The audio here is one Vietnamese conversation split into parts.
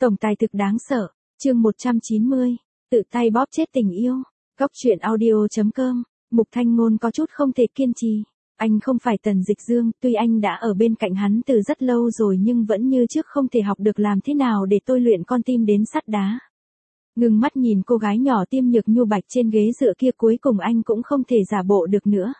Tổng tài thực đáng sợ, chương 190, tự tay bóp chết tình yêu. Góc truyện audio.com, Mục Thanh Ngôn có chút không thể kiên trì. Anh không phải Tần Dịch Dương, tuy anh đã ở bên cạnh hắn từ rất lâu rồi nhưng vẫn như trước không thể học được làm thế nào để tôi luyện con tim đến sắt đá. Ngừng mắt nhìn cô gái nhỏ tiêm nhược nhu bạch trên ghế dựa kia, cuối cùng anh cũng không thể giả bộ được nữa.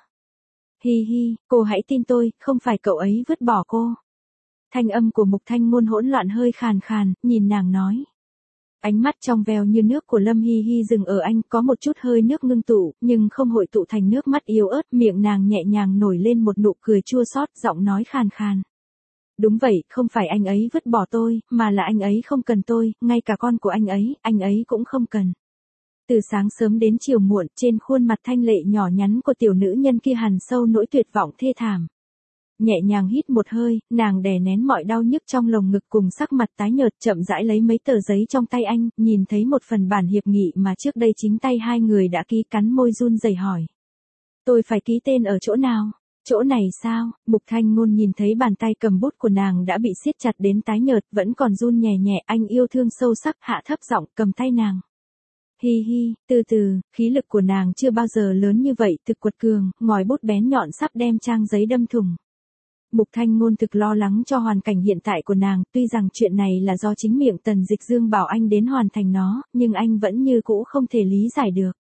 Hi hi, cô hãy tin tôi, không phải cậu ấy vứt bỏ cô. Thanh âm của Mục Thanh Ngôn hỗn loạn hơi khàn khàn, nhìn nàng nói. Ánh mắt trong veo như nước của Lâm Hi Hi dừng ở anh, có một chút hơi nước ngưng tụ, nhưng không hội tụ thành nước mắt yếu ớt, miệng nàng nhẹ nhàng nổi lên một nụ cười chua xót, giọng nói khàn khàn. Đúng vậy, không phải anh ấy vứt bỏ tôi, mà là anh ấy không cần tôi, ngay cả con của anh ấy cũng không cần. Từ sáng sớm đến chiều muộn, trên khuôn mặt thanh lệ nhỏ nhắn của tiểu nữ nhân kia hằn sâu nỗi tuyệt vọng thê thảm. Nhẹ nhàng hít một hơi, nàng đè nén mọi đau nhức trong lồng ngực cùng sắc mặt tái nhợt, chậm rãi lấy mấy tờ giấy trong tay anh, nhìn thấy một phần bản hiệp nghị mà trước đây chính tay hai người đã ký, cắn môi run rẩy hỏi. Tôi phải ký tên ở chỗ nào? Chỗ này sao? Mục Thanh Ngôn nhìn thấy bàn tay cầm bút của nàng đã bị siết chặt đến tái nhợt, vẫn còn run nhẹ nhẹ, anh yêu thương sâu sắc hạ thấp giọng cầm tay nàng. Hi hi, từ từ, khí lực của nàng chưa bao giờ lớn như vậy, thực quật cường, ngòi bút bén nhọn sắp đem trang giấy đâm thủng. Mục Thanh Ngôn thực lo lắng cho hoàn cảnh hiện tại của nàng, tuy rằng chuyện này là do chính miệng Tần Dịch Dương bảo anh đến hoàn thành nó, nhưng anh vẫn như cũ không thể lý giải được.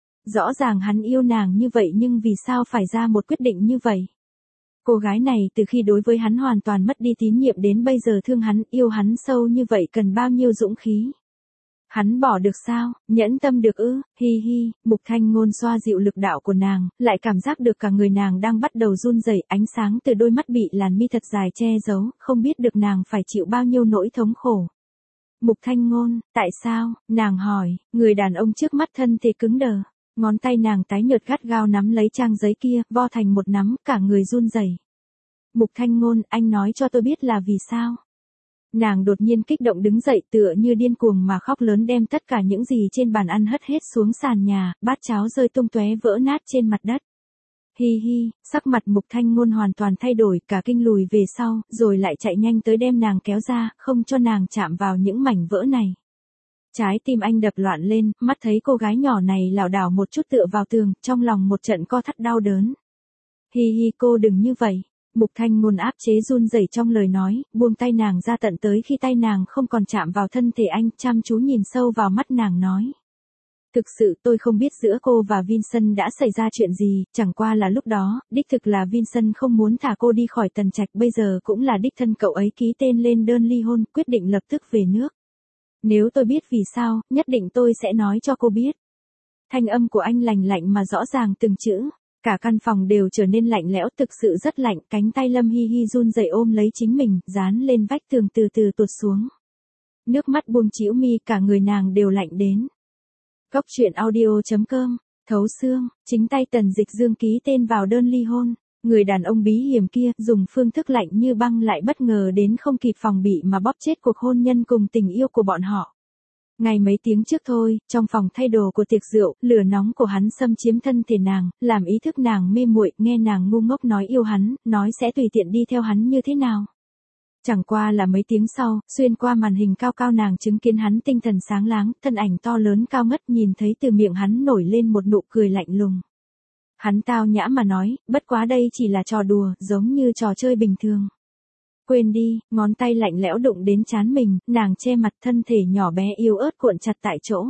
Rõ ràng hắn yêu nàng như vậy nhưng vì sao phải ra một quyết định như vậy? Cô gái này từ khi đối với hắn hoàn toàn mất đi tín nhiệm đến bây giờ thương hắn, yêu hắn sâu như vậy cần bao nhiêu dũng khí? Hắn bỏ được sao, nhẫn tâm được ư? Hi hi, Mục Thanh Ngôn xoa dịu lực đạo của nàng, lại cảm giác được cả người nàng đang bắt đầu run rẩy, ánh sáng từ đôi mắt bị làn mi thật dài che giấu, không biết được nàng phải chịu bao nhiêu nỗi thống khổ. Mục Thanh Ngôn, tại sao? Nàng hỏi, người đàn ông trước mắt thân thể cứng đờ, ngón tay nàng tái nhợt gắt gao nắm lấy trang giấy kia, vo thành một nắm, cả người run rẩy. Mục Thanh Ngôn, anh nói cho tôi biết là vì sao? Nàng đột nhiên kích động đứng dậy, tựa như điên cuồng mà khóc lớn, đem tất cả những gì trên bàn ăn hất hết xuống sàn nhà, bát cháo rơi tung tóe vỡ nát trên mặt đất. Hi hi, sắc mặt Mục Thanh Ngôn hoàn toàn thay đổi, cả kinh lùi về sau, rồi lại chạy nhanh tới đem nàng kéo ra, không cho nàng chạm vào những mảnh vỡ này. Trái tim anh đập loạn lên, mắt thấy cô gái nhỏ này lảo đảo một chút tựa vào tường, trong lòng một trận co thắt đau đớn. Hi hi, cô đừng như vậy. Mục Thanh Ngôn áp chế run rẩy trong lời nói, buông tay nàng ra tận tới khi tay nàng không còn chạm vào thân thể anh, chăm chú nhìn sâu vào mắt nàng nói. Thực sự tôi không biết giữa cô và Vincent đã xảy ra chuyện gì, chẳng qua là lúc đó, đích thực là Vincent không muốn thả cô đi khỏi Tần Trạch, bây giờ cũng là đích thân cậu ấy ký tên lên đơn ly hôn, quyết định lập tức về nước. Nếu tôi biết vì sao, nhất định tôi sẽ nói cho cô biết. Thanh âm của anh lành lạnh mà rõ ràng từng chữ. Cả căn phòng đều trở nên lạnh lẽo, thực sự rất lạnh, cánh tay Lâm Hi Hi run rẩy ôm lấy chính mình, dán lên vách tường từ từ tuột xuống. Nước mắt buông trĩu mi, cả người nàng đều lạnh đến. Góc truyện audio.com, thấu xương, chính tay Tần Dịch Dương ký tên vào đơn ly hôn. Người đàn ông bí hiểm kia dùng phương thức lạnh như băng lại bất ngờ đến không kịp phòng bị mà bóp chết cuộc hôn nhân cùng tình yêu của bọn họ. Ngày mấy tiếng trước thôi, trong phòng thay đồ của tiệc rượu, lửa nóng của hắn xâm chiếm thân thể nàng, làm ý thức nàng mê muội, nghe nàng ngu ngốc nói yêu hắn, nói sẽ tùy tiện đi theo hắn như thế nào. Chẳng qua là mấy tiếng sau, xuyên qua màn hình cao cao nàng chứng kiến hắn tinh thần sáng láng, thân ảnh to lớn cao ngất, nhìn thấy từ miệng hắn nổi lên một nụ cười lạnh lùng. Hắn tao nhã mà nói, bất quá đây chỉ là trò đùa, giống như trò chơi bình thường. Quên đi, ngón tay lạnh lẽo đụng đến trán mình, nàng che mặt, thân thể nhỏ bé yếu ớt cuộn chặt tại chỗ.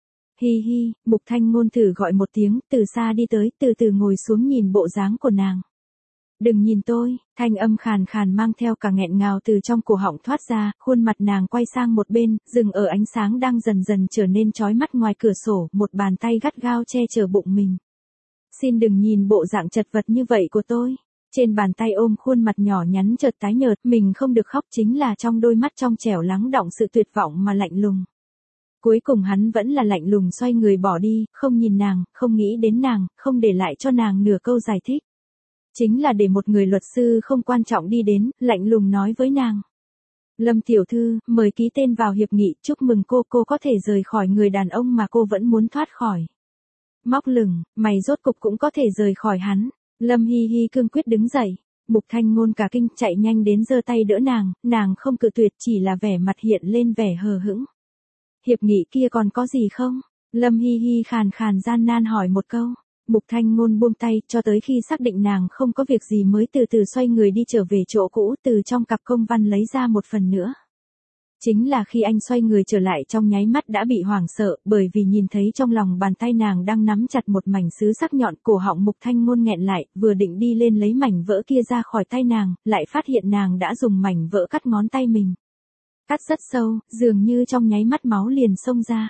Hi hi, Mục Thanh Ngôn thử gọi một tiếng, từ xa đi tới, từ từ ngồi xuống nhìn bộ dáng của nàng. Đừng nhìn tôi, thanh âm khàn khàn mang theo cả nghẹn ngào từ trong cổ họng thoát ra, khuôn mặt nàng quay sang một bên, dừng ở ánh sáng đang dần dần trở nên chói mắt ngoài cửa sổ, một bàn tay gắt gao che chở bụng mình. Xin đừng nhìn bộ dạng chật vật như vậy của tôi. Trên bàn tay ôm khuôn mặt nhỏ nhắn chợt tái nhợt, mình không được khóc, chính là trong đôi mắt trong trẻo lắng đọng sự tuyệt vọng mà lạnh lùng. Cuối cùng hắn vẫn là lạnh lùng xoay người bỏ đi, không nhìn nàng, không nghĩ đến nàng, không để lại cho nàng nửa câu giải thích. Chính là để một người luật sư không quan trọng đi đến, lạnh lùng nói với nàng. Lâm tiểu thư, mời ký tên vào hiệp nghị, chúc mừng cô có thể rời khỏi người đàn ông mà cô vẫn muốn thoát khỏi. Móc lửng, mày rốt cục cũng có thể rời khỏi hắn. Lâm Hi Hi cương quyết đứng dậy, Mục Thanh Ngôn cả kinh chạy nhanh đến giơ tay đỡ nàng không cự tuyệt chỉ là vẻ mặt hiện lên vẻ hờ hững. Hiệp nghị kia còn có gì không? Lâm Hi Hi khàn khàn gian nan hỏi một câu. Mục Thanh Ngôn buông tay cho tới khi xác định nàng không có việc gì mới từ từ xoay người đi trở về chỗ cũ, từ trong cặp công văn lấy ra một phần nữa. Chính là khi anh xoay người trở lại trong nháy mắt đã bị hoảng sợ, bởi vì nhìn thấy trong lòng bàn tay nàng đang nắm chặt một mảnh sứ sắc nhọn. Cổ họng Mục Thanh Ngôn nghẹn lại, vừa định đi lên lấy mảnh vỡ kia ra khỏi tay nàng, lại phát hiện nàng đã dùng mảnh vỡ cắt ngón tay mình. Cắt rất sâu, dường như trong nháy mắt máu liền xông ra.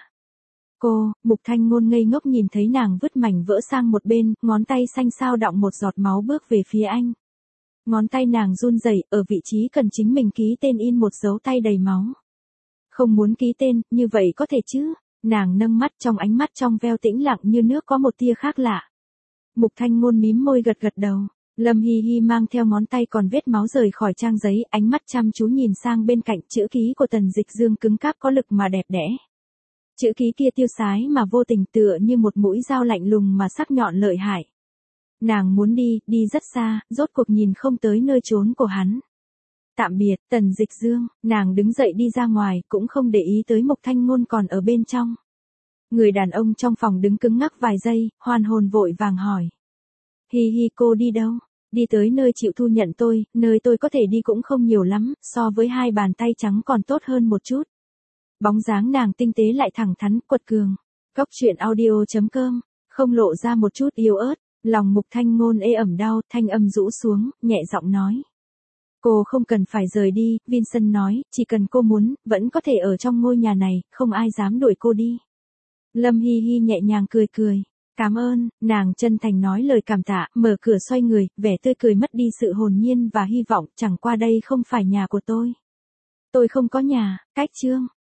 Mục Thanh Ngôn ngây ngốc nhìn thấy nàng vứt mảnh vỡ sang một bên, ngón tay xanh xao đọng một giọt máu bước về phía anh. Ngón tay nàng run rẩy, ở vị trí cần chính mình ký tên in một dấu tay đầy máu. Không muốn ký tên, như vậy có thể chứ? Nàng nâng mắt, trong ánh mắt trong veo tĩnh lặng như nước có một tia khác lạ. Mục Thanh Ngôn mím môi gật gật đầu. Lâm Hi Hi mang theo ngón tay còn vết máu rời khỏi trang giấy, ánh mắt chăm chú nhìn sang bên cạnh. Chữ ký của Tần Dịch Dương cứng cáp có lực mà đẹp đẽ. Chữ ký kia tiêu sái mà vô tình, tựa như một mũi dao lạnh lùng mà sắc nhọn lợi hại. Nàng muốn đi rất xa, rốt cuộc nhìn không tới nơi trốn của hắn. Tạm biệt, Tần Dịch Dương. Nàng đứng dậy đi ra ngoài, cũng không để ý tới Mục Thanh Ngôn còn ở bên trong. Người đàn ông trong phòng đứng cứng ngắc vài giây, hoàn hồn vội vàng hỏi. Hi Hi, cô đi đâu? Đi tới nơi chịu thu nhận tôi, nơi tôi có thể đi cũng không nhiều lắm, so với hai bàn tay trắng còn tốt hơn một chút. Bóng dáng nàng tinh tế lại thẳng thắn, quật cường. Góc truyện audio.com, không lộ ra một chút yếu ớt. Lòng Mục Thanh Ngôn ê ẩm đau, thanh âm rũ xuống, nhẹ giọng nói. Cô không cần phải rời đi, Vincent nói, chỉ cần cô muốn, vẫn có thể ở trong ngôi nhà này, không ai dám đuổi cô đi. Lâm Hi Hi nhẹ nhàng cười cười. Cảm ơn, nàng chân thành nói lời cảm tạ, mở cửa xoay người, vẻ tươi cười mất đi sự hồn nhiên và hy vọng, chẳng qua đây không phải nhà của tôi. Tôi không có nhà, cách chương.